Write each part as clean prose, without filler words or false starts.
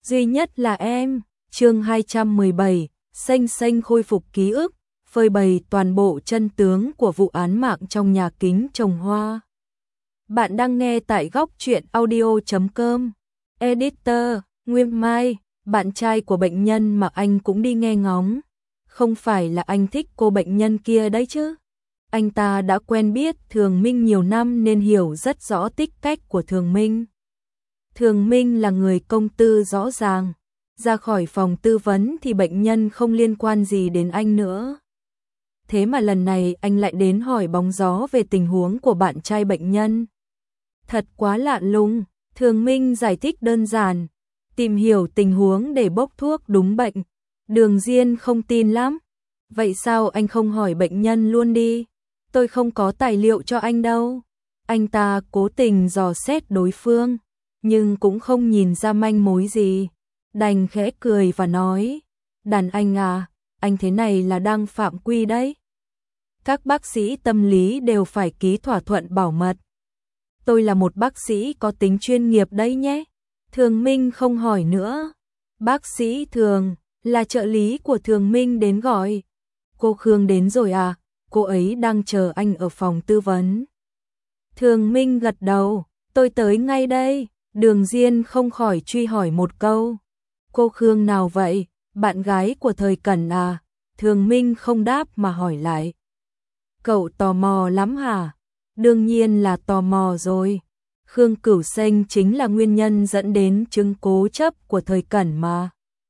duy nhất là em. Chương 217, Xanh Xanh khôi phục ký ức, phơi bày toàn bộ chân tướng của vụ án mạng trong nhà kính trồng hoa. Bạn đang nghe tại góc truyện audio.com. Editor, Nguyên Mai, bạn trai của bệnh nhân mà anh cũng đi nghe ngóng. Không phải là anh thích cô bệnh nhân kia đấy chứ? Anh ta đã quen biết Thường Minh nhiều năm nên hiểu rất rõ tích cách của Thường Minh. Thường Minh là người công tư rõ ràng. Ra khỏi phòng tư vấn thì bệnh nhân không liên quan gì đến anh nữa. Thế mà lần này anh lại đến hỏi bóng gió về tình huống của bạn trai bệnh nhân. Thật quá lạ lùng. Thường Minh giải thích đơn giản. Tìm hiểu tình huống để bốc thuốc đúng bệnh. Đường Diên không tin lắm. Vậy sao anh không hỏi bệnh nhân luôn đi? Tôi không có tài liệu cho anh đâu. Anh ta cố tình dò xét đối phương, nhưng cũng không nhìn ra manh mối gì. Đành khẽ cười và nói, đàn anh à, anh thế này là đang phạm quy đấy. Các bác sĩ tâm lý đều phải ký thỏa thuận bảo mật. Tôi là một bác sĩ có tính chuyên nghiệp đấy nhé. Thường Minh không hỏi nữa. Bác sĩ Thường, là trợ lý của Thường Minh đến gọi. Cô Khương đến rồi à? Cô ấy đang chờ anh ở phòng tư vấn. Thường Minh gật đầu, tôi tới ngay đây. Đường Diên không khỏi truy hỏi một câu. Cô Khương nào vậy? Bạn gái của Thời Cẩn à? Thường Minh không đáp mà hỏi lại. Cậu tò mò lắm hả? Đương nhiên là tò mò rồi. Khương Cửu Xanh chính là nguyên nhân dẫn đến chứng cố chấp của Thời Cẩn mà.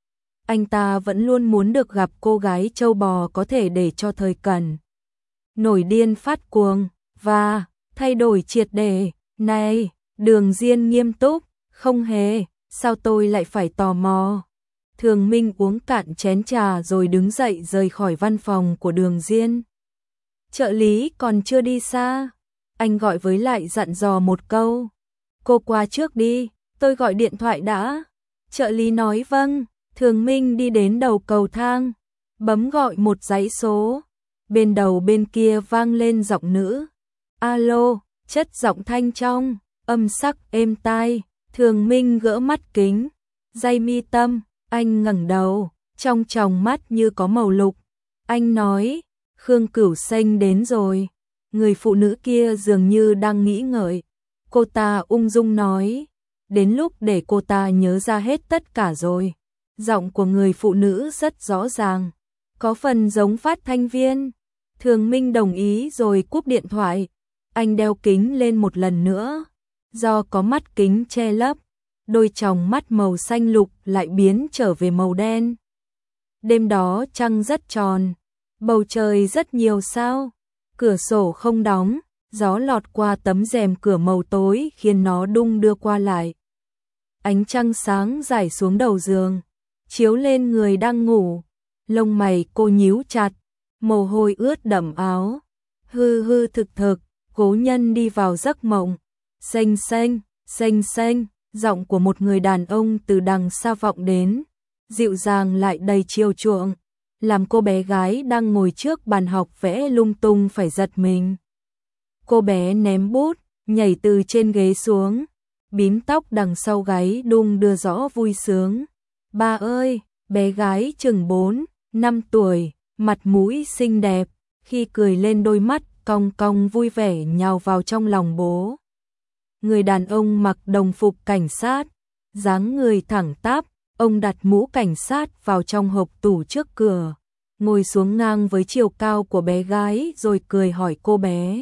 Anh ta vẫn luôn muốn được gặp cô gái trâu bò có thể để cho Thời Cẩn nổi điên phát cuồng và thay đổi triệt để. Này, Đường Diên nghiêm túc, không hề, sao tôi lại phải tò mò? Thường Minh uống cạn chén trà rồi đứng dậy rời khỏi văn phòng của Đường Diên. Trợ lý còn chưa đi xa, anh gọi với lại dặn dò một câu. Cô qua trước đi, tôi gọi điện thoại đã. Trợ lý nói vâng. Thường Minh đi đến đầu cầu thang, bấm gọi một dãy số. Bên đầu bên kia vang lên giọng nữ. Alo, chất giọng thanh trong, âm sắc êm tai. Thường Minh gỡ mắt kính, day mi tâm, anh ngẩng đầu, trong tròng mắt như có màu lục. Anh nói, Khương Cửu Xanh đến rồi. Người phụ nữ kia dường như đang nghĩ ngợi. Cô ta ung dung nói, đến lúc để cô ta nhớ ra hết tất cả rồi. Giọng của người phụ nữ rất rõ ràng, có phần giống phát thanh viên. Thường Minh đồng ý rồi cúp điện thoại. Anh đeo kính lên một lần nữa. Do có mắt kính che lấp, đôi tròng mắt màu xanh lục lại biến trở về màu đen. Đêm đó trăng rất tròn, bầu trời rất nhiều sao. Cửa sổ không đóng, gió lọt qua tấm rèm cửa màu tối khiến nó đung đưa qua lại. Ánh trăng sáng rải xuống đầu giường, chiếu lên người đang ngủ. Lông mày cô nhíu chặt, mồ hôi ướt đẫm áo. Hư hư thực thực, cố nhân đi vào giấc mộng. Xanh xanh, xanh xanh, giọng của một người đàn ông từ đằng xa vọng đến, dịu dàng lại đầy chiều chuộng, làm cô bé gái đang ngồi trước bàn học vẽ lung tung phải giật mình. Cô bé ném bút, nhảy từ trên ghế xuống, bím tóc đằng sau gáy đung đưa rõ vui sướng. Ba ơi, bé gái chừng 4, 5 tuổi, mặt mũi xinh đẹp, khi cười lên đôi mắt cong cong vui vẻ nhào vào trong lòng bố. Người đàn ông mặc đồng phục cảnh sát, dáng người thẳng tắp, ông đặt mũ cảnh sát vào trong hộp tủ trước cửa, ngồi xuống ngang với chiều cao của bé gái rồi cười hỏi cô bé.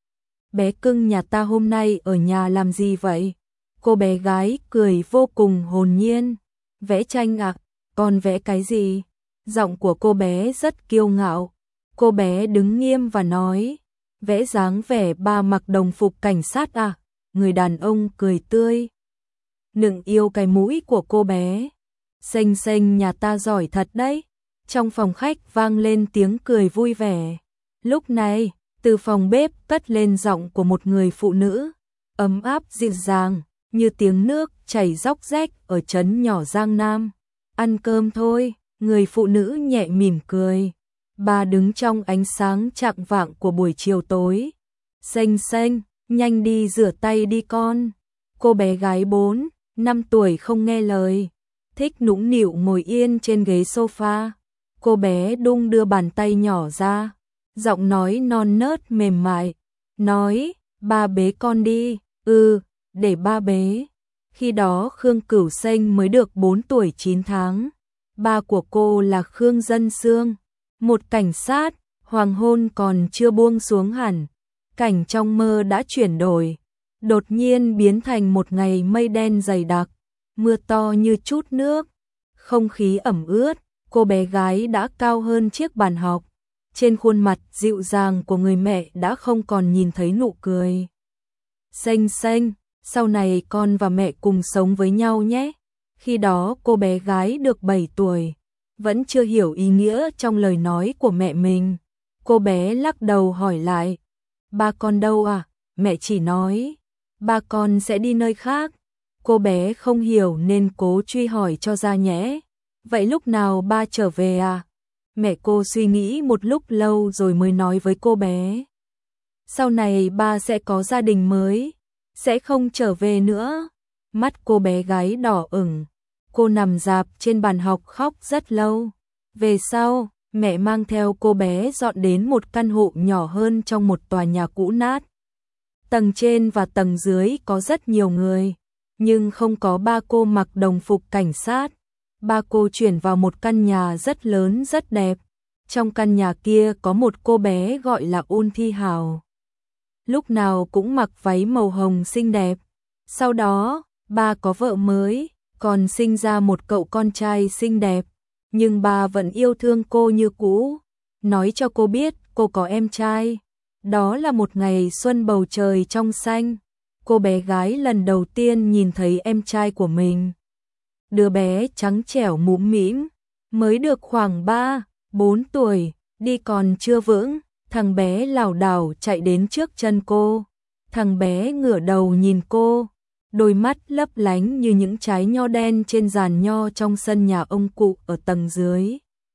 Bé cưng nhà ta hôm nay ở nhà làm gì vậy? Cô bé gái cười vô cùng hồn nhiên. Vẽ tranh ạ, con vẽ cái gì? Giọng của cô bé rất kiêu ngạo. Cô bé đứng nghiêm và nói, vẽ dáng vẻ ba mặc đồng phục cảnh sát à? Người đàn ông cười tươi, nựng yêu cái mũi của cô bé. Xanh xanh nhà ta giỏi thật đấy. Trong phòng khách vang lên tiếng cười vui vẻ. Lúc này, từ phòng bếp cất lên giọng của một người phụ nữ, ấm áp dịu dàng, như tiếng nước chảy róc rách ở trấn nhỏ Giang Nam. Ăn cơm thôi, người phụ nữ nhẹ mỉm cười. Bà đứng trong ánh sáng chạng vạng của buổi chiều tối. Xanh xanh, nhanh đi rửa tay đi con. Cô bé gái 4, 5 tuổi không nghe lời. thích nũng nịu ngồi yên trên ghế sofa. Cô bé đung đưa bàn tay nhỏ ra, giọng nói non nớt mềm mại, nói, ba bế con đi. Để ba bế. Khi đó Khương Cửu Xanh mới được 4 tuổi 9 tháng. Ba của cô là Khương Dân Sương, một cảnh sát. Hoàng hôn còn chưa buông xuống hẳn, cảnh trong mơ đã chuyển đổi, đột nhiên biến thành một ngày mây đen dày đặc, mưa to như chút nước, không khí ẩm ướt. Cô bé gái đã cao hơn chiếc bàn học, trên khuôn mặt dịu dàng của người mẹ đã không còn nhìn thấy nụ cười. Xanh xanh, sau này con và mẹ cùng sống với nhau nhé. Khi đó cô bé gái được 7 tuổi, vẫn chưa hiểu ý nghĩa trong lời nói của mẹ mình. Cô bé lắc đầu hỏi lại, ba con đâu à? Mẹ chỉ nói, ba con sẽ đi nơi khác. Cô bé không hiểu nên cố truy hỏi cho ra nhẽ. Vậy lúc nào ba trở về à? Mẹ cô suy nghĩ một lúc lâu rồi mới nói với cô bé. Sau này ba sẽ có gia đình mới, sẽ không trở về nữa. Mắt cô bé gái đỏ ửng, cô nằm rạp trên bàn học khóc rất lâu. Về sau, mẹ mang theo cô bé dọn đến một căn hộ nhỏ hơn trong một tòa nhà cũ nát. Tầng trên và tầng dưới có rất nhiều người, nhưng không có ba cô mặc đồng phục cảnh sát. Ba cô chuyển vào một căn nhà rất lớn rất đẹp. Trong căn nhà kia có một cô bé gọi là Ôn Thi Hào. Lúc nào cũng mặc váy màu hồng xinh đẹp. Sau đó, ba có vợ mới, còn sinh ra một cậu con trai xinh đẹp. Nhưng ba vẫn yêu thương cô như cũ, nói cho cô biết cô có em trai. Đó là một ngày xuân bầu trời trong xanh. Cô bé gái lần đầu tiên nhìn thấy em trai của mình. Đứa bé trắng trẻo mũm mĩm, mới được khoảng 3-4 tuổi, đi còn chưa vững. Thằng bé lảo đảo chạy đến trước chân cô. Thằng bé ngửa đầu nhìn cô, đôi mắt lấp lánh như những trái nho đen trên giàn nho trong sân nhà ông cụ ở tầng dưới.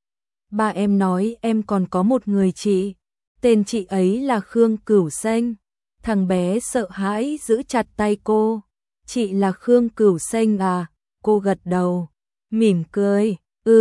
Ba em nói em còn có một người chị, tên chị ấy là Khương Cửu Xanh. Thằng bé sợ hãi giữ chặt tay cô. Chị là Khương Cửu Xanh à? Cô gật đầu, mỉm cười,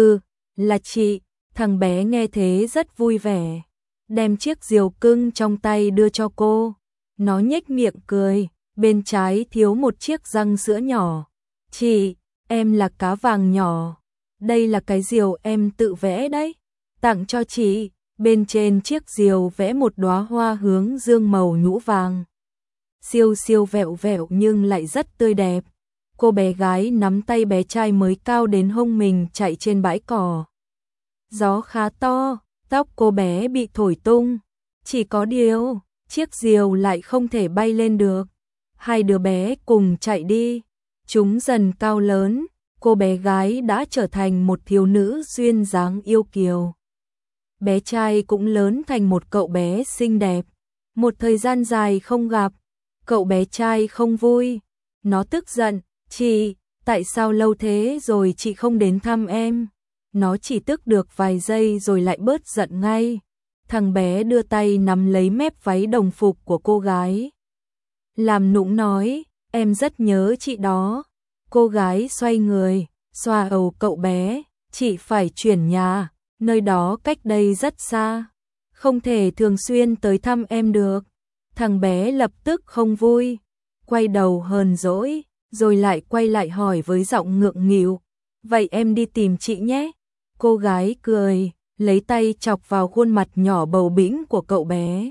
là chị. Thằng bé nghe thế rất vui vẻ, đem chiếc diều cưng trong tay đưa cho cô. Nó nhếch miệng cười, bên trái thiếu một chiếc răng sữa nhỏ. Chị, em là cá vàng nhỏ. Đây là cái diều em tự vẽ đấy, tặng cho chị. Bên trên chiếc diều vẽ một đóa hoa hướng dương màu nhũ vàng. Siêu siêu vẹo vẹo nhưng lại rất tươi đẹp. Cô bé gái nắm tay bé trai mới cao đến hông mình chạy trên bãi cỏ. Gió khá to, tóc cô bé bị thổi tung. Chỉ có điều, chiếc diều lại không thể bay lên được. Hai đứa bé cùng chạy đi. Chúng dần cao lớn, cô bé gái đã trở thành một thiếu nữ duyên dáng yêu kiều. Bé trai cũng lớn thành một cậu bé xinh đẹp. Một thời gian dài không gặp, cậu bé trai không vui. Nó tức giận, chị, tại sao lâu thế rồi chị không đến thăm em? Nó chỉ tức được vài giây rồi lại bớt giận ngay. Thằng bé đưa tay nắm lấy mép váy đồng phục của cô gái. Làm nũng nói, em rất nhớ chị đó. Cô gái xoay người, xoa đầu cậu bé, chị phải chuyển nhà, nơi đó cách đây rất xa. Không thể thường xuyên tới thăm em được. Thằng bé lập tức không vui, quay đầu hờn dỗi, rồi lại quay lại hỏi với giọng ngượng nghịu. Vậy em đi tìm chị nhé. Cô gái cười, lấy tay chọc vào khuôn mặt nhỏ bầu bĩnh của cậu bé.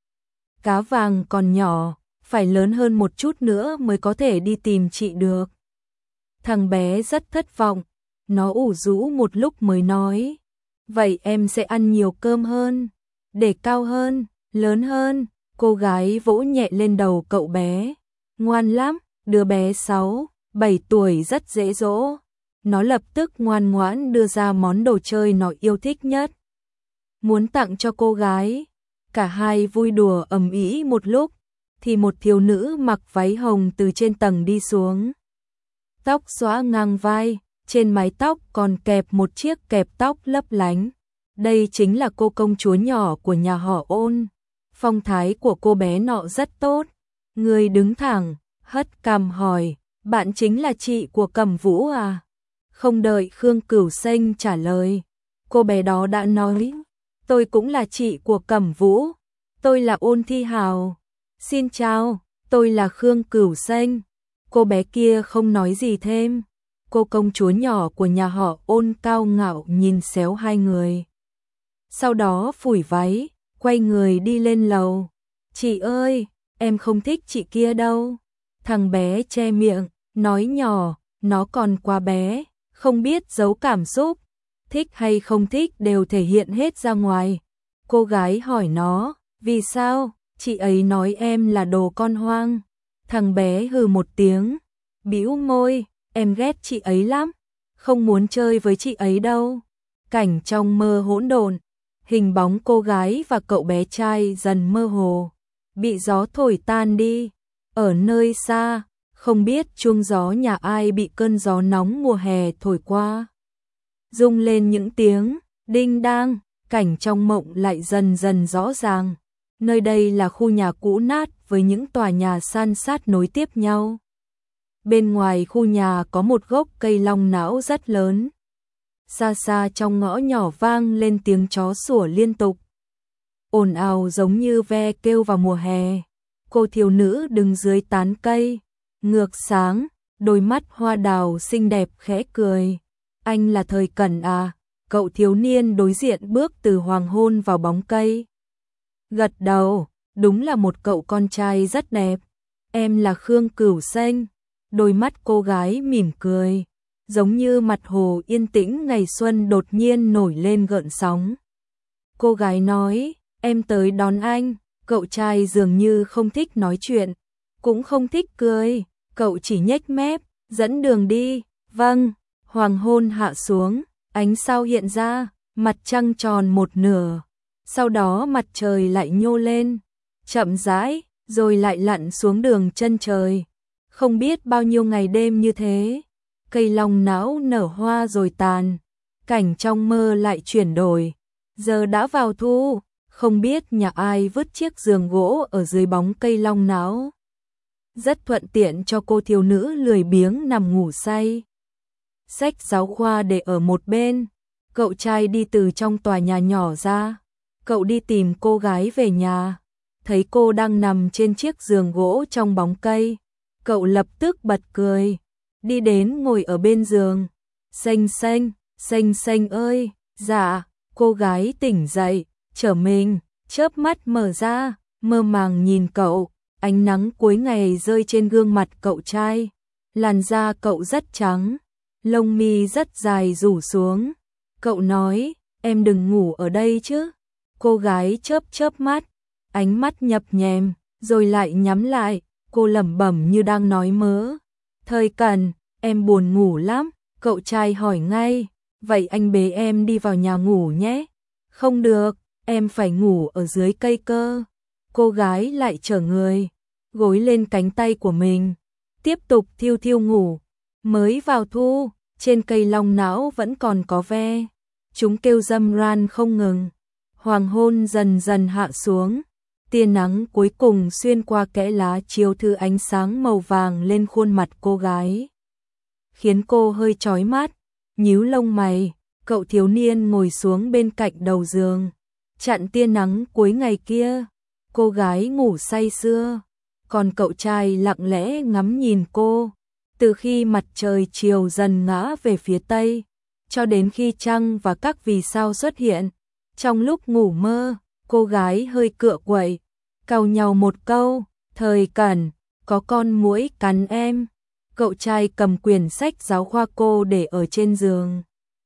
Cá vàng còn nhỏ, phải lớn hơn một chút nữa mới có thể đi tìm chị được. Thằng bé rất thất vọng, nó ủ rũ một lúc mới nói. Vậy em sẽ ăn nhiều cơm hơn, để cao hơn, lớn hơn. Cô gái vỗ nhẹ lên đầu cậu bé. Ngoan lắm, đứa bé 6-7 tuổi rất dễ dỗ. Nó lập tức ngoan ngoãn đưa ra món đồ chơi nó yêu thích nhất, muốn tặng cho cô gái. Cả hai vui đùa ầm ĩ một lúc, thì một thiếu nữ mặc váy hồng từ trên tầng đi xuống. Tóc xõa ngang vai, trên mái tóc còn kẹp một chiếc kẹp tóc lấp lánh. Đây chính là cô công chúa nhỏ của nhà họ Ôn. Phong thái của cô bé nọ rất tốt. Người đứng thẳng, hất cằm hỏi, bạn chính là chị của Cẩm Vũ à? Không đợi Khương Cửu Xanh trả lời, cô bé đó đã nói, tôi cũng là chị của Cẩm Vũ, tôi là Ôn Thi Hào. Xin chào, tôi là Khương Cửu Xanh. Cô bé kia không nói gì thêm. Cô công chúa nhỏ của nhà họ Ôn cao ngạo nhìn xéo hai người. Sau đó phủi váy, quay người đi lên lầu. Chị ơi, em không thích chị kia đâu. Thằng bé che miệng, nói nhỏ, nó còn quá bé, không biết giấu cảm xúc. Thích hay không thích đều thể hiện hết ra ngoài. Cô gái hỏi nó, vì sao? Chị ấy nói em là đồ con hoang. Thằng bé hừ một tiếng, bĩu môi, em ghét chị ấy lắm, không muốn chơi với chị ấy đâu. Cảnh trong mơ hỗn độn, hình bóng cô gái và cậu bé trai dần mơ hồ, bị gió thổi tan đi. Ở nơi xa, không biết chuông gió nhà ai bị cơn gió nóng mùa hè thổi qua. Rung lên những tiếng đinh đang, cảnh trong mộng lại dần dần rõ ràng. Nơi đây là khu nhà cũ nát với những tòa nhà san sát nối tiếp nhau. Bên ngoài khu nhà có một gốc cây long não rất lớn. Xa xa trong ngõ nhỏ vang lên tiếng chó sủa liên tục. Ồn ào giống như ve kêu vào mùa hè. Cô thiếu nữ đứng dưới tán cây, ngược sáng, đôi mắt hoa đào xinh đẹp khẽ cười. Anh là Thời Cẩn à? Cậu thiếu niên đối diện bước từ hoàng hôn vào bóng cây. Gật đầu, đúng là một cậu con trai rất đẹp. Em là Khương Cửu Xanh. Đôi mắt cô gái mỉm cười, giống như mặt hồ yên tĩnh ngày xuân đột nhiên nổi lên gợn sóng. Cô gái nói, em tới đón anh. Cậu trai dường như không thích nói chuyện, cũng không thích cười, cậu chỉ nhếch mép, dẫn đường đi. Vâng. Hoàng hôn hạ xuống, ánh sao hiện ra, mặt trăng tròn một nửa. Sau đó mặt trời lại nhô lên, chậm rãi, rồi lại lặn xuống đường chân trời. Không biết bao nhiêu ngày đêm như thế, cây long não nở hoa rồi tàn, cảnh trong mơ lại chuyển đổi. Giờ đã vào thu, không biết nhà ai vứt chiếc giường gỗ ở dưới bóng cây long não. Rất thuận tiện cho cô thiếu nữ lười biếng nằm ngủ say. Sách giáo khoa để ở một bên, cậu trai đi từ trong tòa nhà nhỏ ra. Cậu đi tìm cô gái về nhà, thấy cô đang nằm trên chiếc giường gỗ trong bóng cây. Cậu lập tức bật cười, đi đến ngồi ở bên giường. Xanh xanh, xanh xanh ơi, dạ. Cô gái tỉnh dậy, trở mình, chớp mắt mở ra, mơ màng nhìn cậu. Ánh nắng cuối ngày rơi trên gương mặt cậu trai. Làn da cậu rất trắng, lông mi rất dài rủ xuống. Cậu nói, em đừng ngủ ở đây chứ. Cô gái chớp chớp mắt, ánh mắt nhập nhèm, rồi lại nhắm lại. Cô lẩm bẩm như đang nói mớ. Thời Cẩn, em buồn ngủ lắm. Cậu trai hỏi ngay, vậy anh bế em đi vào nhà ngủ nhé. Không được, em phải ngủ ở dưới cây cơ. Cô gái lại trở người, gối lên cánh tay của mình, tiếp tục thiêu thiêu ngủ. Mới vào thu, trên cây long não vẫn còn có ve, chúng kêu râm ran không ngừng. Hoàng hôn dần dần hạ xuống, tia nắng cuối cùng xuyên qua kẽ lá chiếu thứ ánh sáng màu vàng lên khuôn mặt cô gái, khiến cô hơi chói mắt, nhíu lông mày. Cậu thiếu niên ngồi xuống bên cạnh đầu giường, chặn tia nắng cuối ngày kia. Cô gái ngủ say sưa, còn cậu trai lặng lẽ ngắm nhìn cô. Từ khi mặt trời chiều dần ngã về phía tây, cho đến khi trăng và các vì sao xuất hiện. Trong lúc ngủ mơ, cô gái hơi cựa quậy, cau nhàu một câu, Thời Cẩn, có con muỗi cắn em. Cậu trai cầm quyển sách giáo khoa cô để ở trên giường,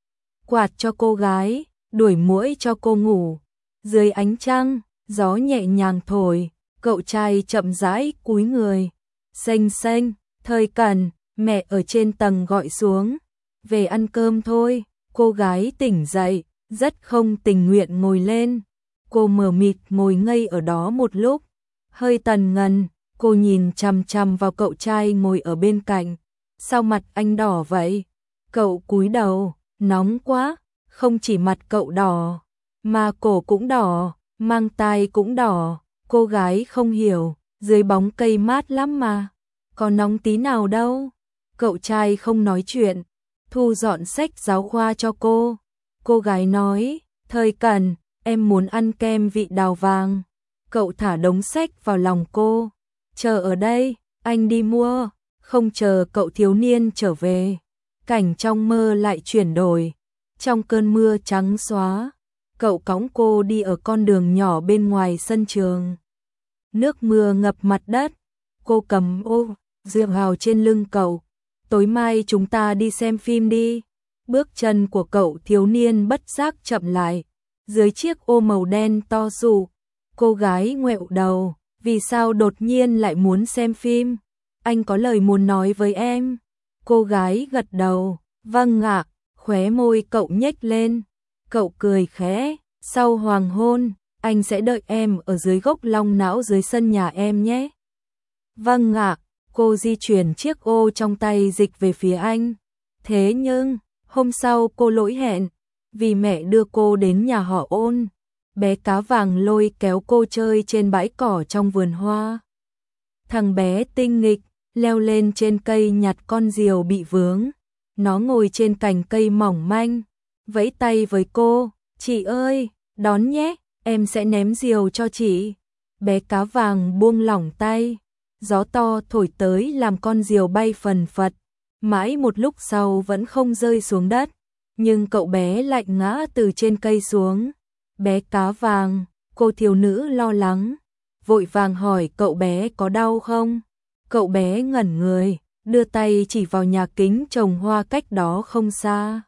quạt cho cô gái, đuổi muỗi cho cô ngủ. Dưới ánh trăng, gió nhẹ nhàng thổi, cậu trai chậm rãi cúi người. Xanh xanh, Thời Cẩn, mẹ ở trên tầng gọi xuống, về ăn cơm thôi. Cô gái tỉnh dậy, rất không tình nguyện ngồi lên. Cô mờ mịt ngồi ngây ở đó một lúc, hơi tần ngần. Cô nhìn chằm chằm vào cậu trai ngồi ở bên cạnh. Sao mặt anh đỏ vậy? Cậu cúi đầu, nóng quá. Không chỉ mặt cậu đỏ, mà cổ cũng đỏ, mang tai cũng đỏ. Cô gái không hiểu, dưới bóng cây mát lắm mà, có nóng tí nào đâu. Cậu trai không nói chuyện, thu dọn sách giáo khoa cho cô. Cô gái nói, Thời Cẩn, em muốn ăn kem vị đào vàng. Cậu thả đống sách vào lòng cô. Chờ ở đây, anh đi mua. Không chờ cậu thiếu niên trở về. Cảnh trong mơ lại chuyển đổi. Trong cơn mưa trắng xóa, cậu cõng cô đi ở con đường nhỏ bên ngoài sân trường. Nước mưa ngập mặt đất. Cô cầm ô, dựa vào trên lưng cậu. Tối mai chúng ta đi xem phim đi. Bước chân của cậu thiếu niên bất giác chậm lại. Dưới chiếc ô màu đen to xù, cô gái ngoẹo đầu. Vì sao đột nhiên lại muốn xem phim? Anh có lời muốn nói với em. Cô gái gật đầu. Vâng ạ. Khóe môi cậu nhếch lên. Cậu cười khẽ. Sau hoàng hôn, anh sẽ đợi em ở dưới gốc long não dưới sân nhà em nhé. Vâng ạ. Cô di chuyển chiếc ô trong tay dịch về phía anh. Thế nhưng, hôm sau cô lỗi hẹn. Vì mẹ đưa cô đến nhà họ Ôn. Bé cá vàng lôi kéo cô chơi trên bãi cỏ trong vườn hoa. Thằng bé tinh nghịch, leo lên trên cây nhặt con diều bị vướng. Nó ngồi trên cành cây mỏng manh, vẫy tay với cô. Chị ơi, đón nhé, em sẽ ném diều cho chị. Bé cá vàng buông lỏng tay. Gió to thổi tới làm con diều bay phần phật. Mãi một lúc sau vẫn không rơi xuống đất. Nhưng cậu bé lại ngã từ trên cây xuống. Bé cá vàng, cô thiếu nữ lo lắng. Vội vàng hỏi cậu bé có đau không? Cậu bé ngẩn người, đưa tay chỉ vào nhà kính trồng hoa cách đó không xa.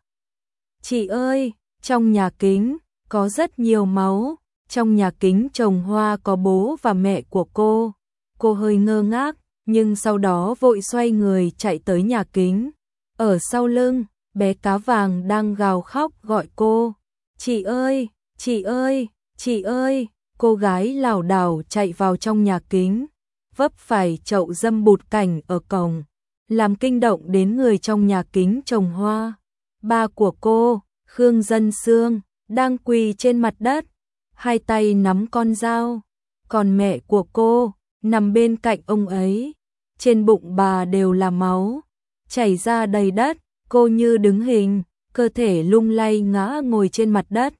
Chị ơi, trong nhà kính, có rất nhiều máu. Trong nhà kính trồng hoa có bố và mẹ của cô. Cô hơi ngơ ngác, nhưng sau đó vội xoay người chạy tới nhà kính. Ở sau lưng, bé cá vàng đang gào khóc gọi cô. Chị ơi, chị ơi, chị ơi. Cô gái lảo đảo chạy vào trong nhà kính, vấp phải chậu dâm bụt cảnh ở cổng, làm kinh động đến người trong nhà kính trồng hoa. Ba của cô, Khương Dân Sương, đang quỳ trên mặt đất, hai tay nắm con dao. Còn mẹ của cô, nằm bên cạnh ông ấy. Trên bụng bà đều là máu, chảy ra đầy đất. Cô như đứng hình, cơ thể lung lay ngã ngồi trên mặt đất.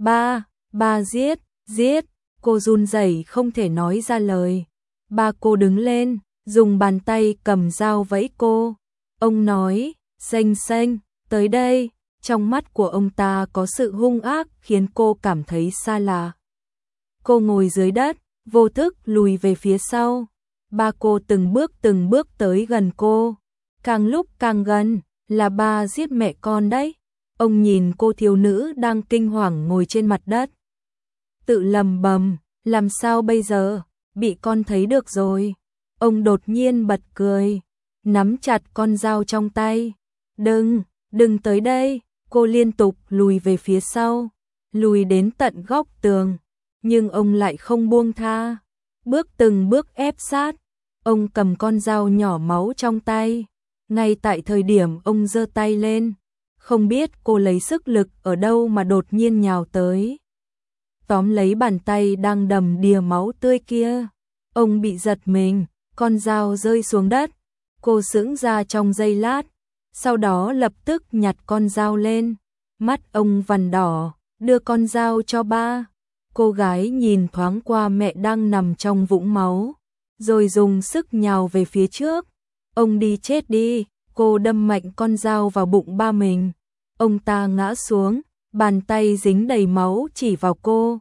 Ba giết, giết. Cô run rẩy không thể nói ra lời. Ba cô đứng lên, dùng bàn tay cầm dao vẫy cô. Ông nói, Xanh Xanh, tới đây. Trong mắt của ông ta có sự hung ác khiến cô cảm thấy xa lạ. Cô ngồi dưới đất, vô thức lùi về phía sau. Ba cô từng bước tới gần cô. Càng lúc càng gần, là ba giết mẹ con đấy. Ông nhìn cô thiếu nữ đang kinh hoàng ngồi trên mặt đất. Tự lầm bầm, làm sao bây giờ, bị con thấy được rồi. Ông đột nhiên bật cười, nắm chặt con dao trong tay. Đừng tới đây. Cô liên tục lùi về phía sau, lùi đến tận góc tường. Nhưng ông lại không buông tha, từng bước ép sát. Ông cầm con dao nhỏ máu trong tay. Ngay tại thời điểm ông giơ tay lên, không biết cô lấy sức lực ở đâu mà đột nhiên nhào tới, tóm lấy bàn tay đang đầm đìa máu tươi kia. Ông bị giật mình, con dao rơi xuống đất. Cô sững ra trong giây lát, sau đó lập tức nhặt con dao lên. Mắt ông vằn đỏ, đưa con dao cho ba. Cô gái nhìn thoáng qua mẹ đang nằm trong vũng máu, rồi dùng sức nhào về phía trước. Ông đi chết đi. Cô đâm mạnh con dao vào bụng ba mình. Ông ta ngã xuống, bàn tay dính đầy máu chỉ vào cô.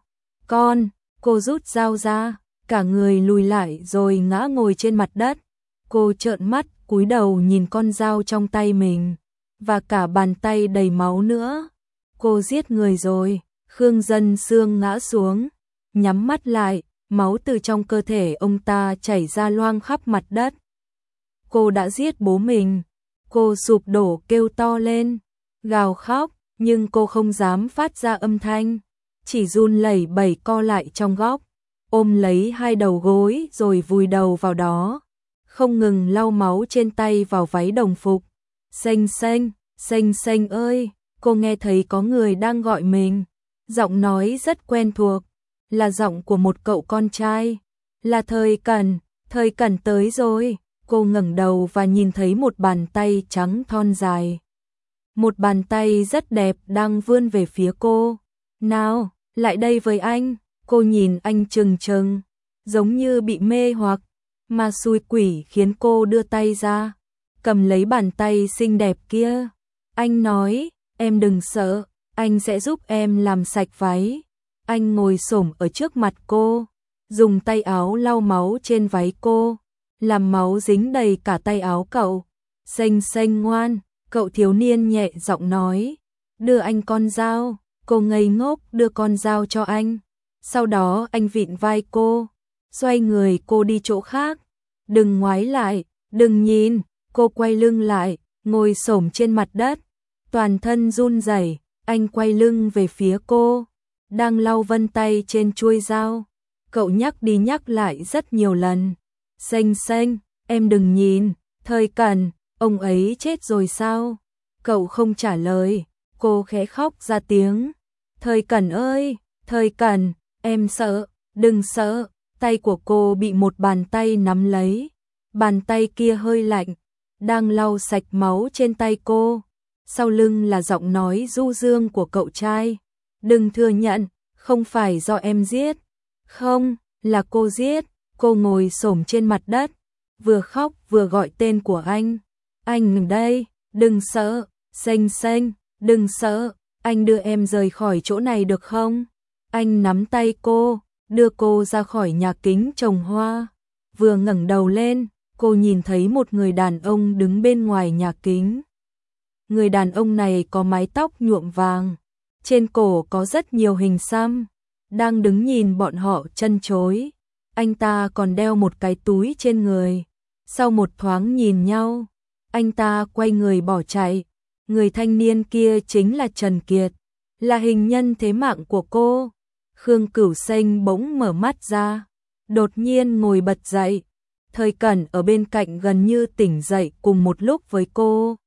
Cô rút dao ra, cả người lùi lại rồi ngã ngồi trên mặt đất. Cô trợn mắt, cúi đầu nhìn con dao trong tay mình, và cả bàn tay đầy máu nữa. Cô giết người rồi. Khương Dân Sương ngã xuống, nhắm mắt lại, máu từ trong cơ thể ông ta chảy ra loang khắp mặt đất. Cô đã giết bố mình. Cô sụp đổ kêu to lên, gào khóc, nhưng cô không dám phát ra âm thanh, chỉ run lẩy bẩy co lại trong góc, ôm lấy hai đầu gối rồi vùi đầu vào đó, không ngừng lau máu trên tay vào váy đồng phục. Xanh Xanh, Xanh Xanh ơi. Cô nghe thấy có người đang gọi mình. Giọng nói rất quen thuộc, là giọng của một cậu con trai. Là Thời Cẩn tới rồi. Cô ngẩng đầu và nhìn thấy một bàn tay trắng thon dài một bàn tay rất đẹp đang vươn về phía cô. Nào, lại đây với anh. Cô nhìn anh trừng trừng, giống như bị mê hoặc, mà xui quỷ khiến cô đưa tay ra, cầm lấy bàn tay xinh đẹp kia. Anh nói, em đừng sợ, anh sẽ giúp em làm sạch váy. Anh ngồi xổm ở trước mặt cô, dùng tay áo lau máu trên váy cô, làm máu dính đầy cả tay áo cậu. Xanh xanh ngoan, cậu thiếu niên nhẹ giọng nói, đưa anh con dao. Cô ngây ngốc đưa con dao cho anh. Sau đó anh vịn vai cô, xoay người cô đi chỗ khác. Đừng ngoái lại, đừng nhìn. Cô quay lưng lại, ngồi xổm trên mặt đất, toàn thân run rẩy. Anh quay lưng về phía cô, đang lau vân tay trên chuôi dao. Cậu nhắc đi nhắc lại rất nhiều lần. Xanh xanh, em đừng nhìn. Thời Cẩn, ông ấy chết rồi sao? Cậu không trả lời. Cô khẽ khóc ra tiếng. Thời Cẩn ơi, Thời Cẩn, em sợ, đừng sợ. Tay của cô bị một bàn tay nắm lấy. Bàn tay kia hơi lạnh, đang lau sạch máu trên tay cô. Sau lưng là giọng nói du dương của cậu trai. Đừng thừa nhận, không phải do em giết. Không, là cô giết. Cô ngồi xổm trên mặt đất, vừa khóc vừa gọi tên của anh. Anh đây, đừng sợ. Xanh xanh, đừng sợ. Anh đưa em rời khỏi chỗ này được không? Anh nắm tay cô, đưa cô ra khỏi nhà kính trồng hoa. Vừa ngẩng đầu lên, cô nhìn thấy một người đàn ông đứng bên ngoài nhà kính. Người đàn ông này có mái tóc nhuộm vàng, trên cổ có rất nhiều hình xăm, đang đứng nhìn bọn họ trân trối. Anh ta còn đeo một cái túi trên người. Sau một thoáng nhìn nhau, anh ta quay người bỏ chạy. Người thanh niên kia chính là Trần Kiệt, là hình nhân thế mạng của cô. Khương Cửu Xanh bỗng mở mắt ra, đột nhiên ngồi bật dậy. Thời Cẩn ở bên cạnh gần như tỉnh dậy cùng một lúc với cô.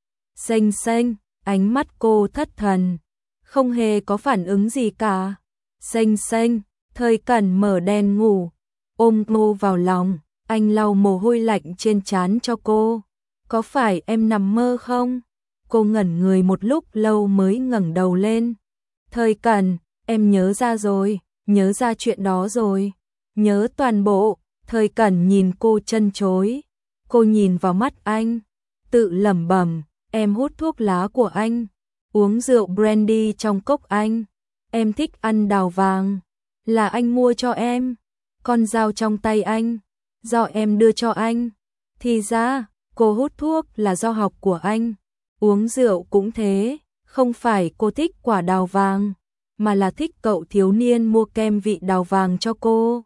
Xanh xanh, ánh mắt cô thất thần, không hề có phản ứng gì cả. Xanh xanh, Thời Cẩn mở đèn ngủ, ôm cô vào lòng, anh lau mồ hôi lạnh trên trán cho cô. Có phải em nằm mơ không? Cô ngẩn người một lúc lâu mới ngẩng đầu lên. Thời Cẩn, em nhớ ra rồi, nhớ ra chuyện đó rồi. Nhớ toàn bộ. Thời Cẩn nhìn cô trân trối. Cô nhìn vào mắt anh, tự lẩm bẩm, em hút thuốc lá của anh, uống rượu brandy trong cốc anh. Em thích ăn đào vàng, là anh mua cho em. Con dao trong tay anh, do em đưa cho anh. Thì ra, cô hút thuốc là do học của anh. Uống rượu cũng thế, không phải cô thích quả đào vàng, mà là thích cậu thiếu niên mua kem vị đào vàng cho cô.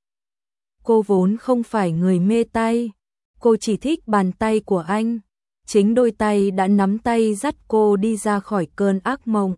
Cô vốn không phải người mê tay, cô chỉ thích bàn tay của anh. Chính đôi tay đã nắm tay dắt cô đi ra khỏi cơn ác mộng.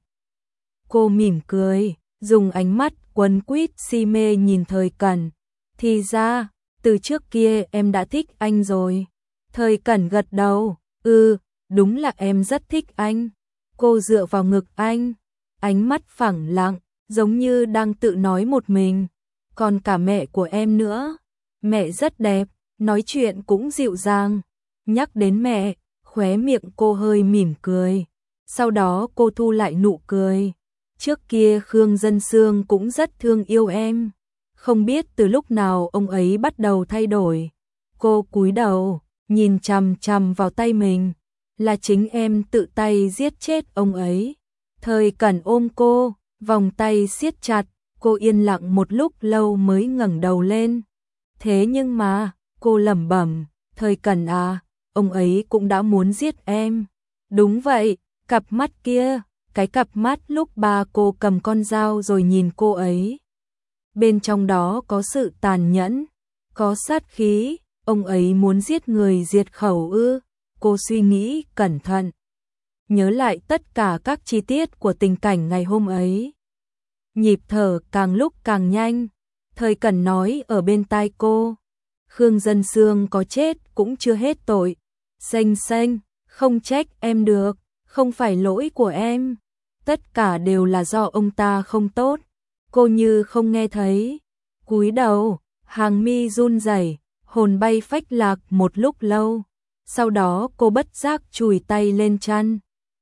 Cô mỉm cười, dùng ánh mắt quấn quýt si mê nhìn Thời Cẩn. Thì ra, từ trước kia em đã thích anh rồi. Thời Cẩn gật đầu, đúng là em rất thích anh. Cô dựa vào ngực anh, ánh mắt phẳng lặng, giống như đang tự nói một mình. Còn cả mẹ của em nữa, mẹ rất đẹp, nói chuyện cũng dịu dàng. Nhắc đến mẹ, khóe miệng cô hơi mỉm cười. Sau đó cô thu lại nụ cười. Trước kia Khương Dân Sương cũng rất thương yêu em. Không biết từ lúc nào ông ấy bắt đầu thay đổi. Cô cúi đầu, nhìn chằm chằm vào tay mình. Là chính em tự tay giết chết ông ấy. Thời Cẩn ôm cô, vòng tay siết chặt. Cô yên lặng một lúc lâu mới ngẩng đầu lên. Thế nhưng mà, cô lẩm bẩm, Thời Cẩn à, ông ấy cũng đã muốn giết em. Đúng vậy, cặp mắt kia, cái cặp mắt lúc ba cô cầm con dao rồi nhìn cô ấy. Bên trong đó có sự tàn nhẫn, có sát khí, ông ấy muốn giết người diệt khẩu ư? Cô suy nghĩ cẩn thận, nhớ lại tất cả các chi tiết của tình cảnh ngày hôm ấy. Nhịp thở càng lúc càng nhanh. Thời Cẩn nói ở bên tai cô, Khương Dân Sương có chết cũng chưa hết tội. Xanh xanh, không trách em được, không phải lỗi của em. Tất cả đều là do ông ta không tốt. Cô như không nghe thấy, cúi đầu, hàng mi run rẩy, hồn bay phách lạc một lúc lâu. Sau đó cô bất giác chùi tay lên chăn,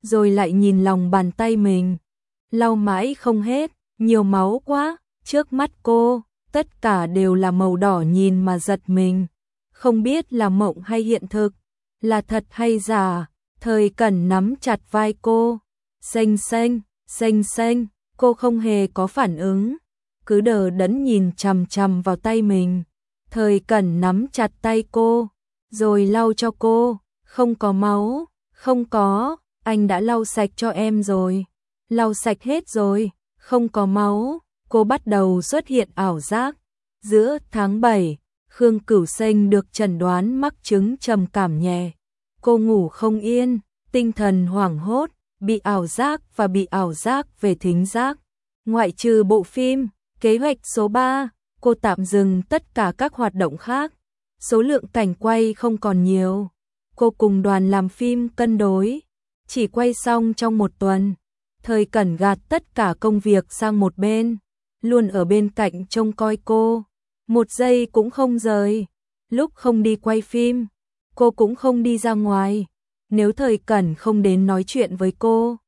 rồi lại nhìn lòng bàn tay mình. Lau mãi không hết, nhiều máu quá, trước mắt cô, tất cả đều là màu đỏ nhìn mà giật mình. Không biết là mộng hay hiện thực, là thật hay giả. Thời Cẩn nắm chặt vai cô. Xanh xanh, xanh xanh, cô không hề có phản ứng, cứ đờ đẫn nhìn chằm chằm vào tay mình. Thời Cẩn nắm chặt tay cô, rồi lau cho cô. Không có máu, không có, anh đã lau sạch cho em rồi. Lau sạch hết rồi, không có máu. Cô bắt đầu xuất hiện ảo giác. Giữa tháng 7, Khương Cửu Xanh được chẩn đoán mắc chứng trầm cảm nhẹ. Cô ngủ không yên, tinh thần hoảng hốt, bị ảo giác và bị ảo giác về thính giác. Ngoại trừ bộ phim, kế hoạch số 3, cô tạm dừng tất cả các hoạt động khác. Số lượng cảnh quay không còn nhiều. Cô cùng đoàn làm phim cân đối, chỉ quay xong trong một tuần. Thời Cẩn gạt tất cả công việc sang một bên, luôn ở bên cạnh trông coi cô, một giây cũng không rời. Lúc không đi quay phim, cô cũng không đi ra ngoài. Nếu Thời Cẩn không đến nói chuyện với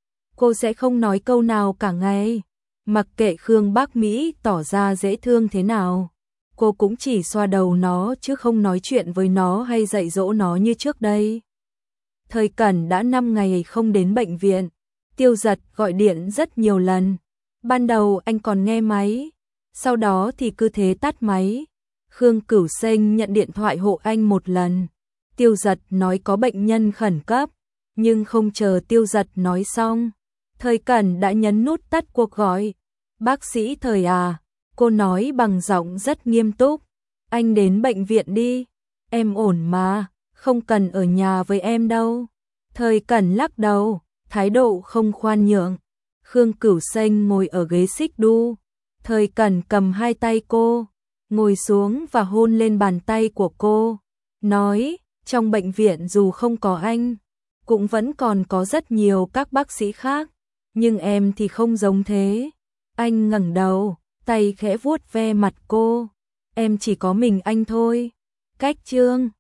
cô sẽ không nói câu nào cả ngày. Mặc kệ Khương Bác Mỹ tỏ ra dễ thương thế nào, cô cũng chỉ xoa đầu nó chứ không nói chuyện với nó hay dạy dỗ nó như trước đây. Thời Cẩn đã 5 ngày không đến bệnh viện. Tiêu Giật gọi điện rất nhiều lần. Ban đầu anh còn nghe máy, sau đó thì cứ thế tắt máy. Khương Cửu Xanh nhận điện thoại hộ anh một lần. Tiêu Giật nói có bệnh nhân khẩn cấp, nhưng không chờ Tiêu Giật nói xong, Thời Cẩn đã nhấn nút tắt cuộc gọi. Bác sĩ Thời à, cô nói bằng giọng rất nghiêm túc, anh đến bệnh viện đi, em ổn mà, không cần ở nhà với em đâu. Thời Cẩn lắc đầu, thái độ không khoan nhượng. Khương Cửu Xanh ngồi ở ghế xích đu. Thời Cẩn cầm hai tay cô, ngồi xuống và hôn lên bàn tay của cô. Nói, trong bệnh viện dù không có anh, cũng vẫn còn có rất nhiều các bác sĩ khác. Nhưng em thì không giống thế. Anh ngẩng đầu, tay khẽ vuốt ve mặt cô. Em chỉ có mình anh thôi. Cách chương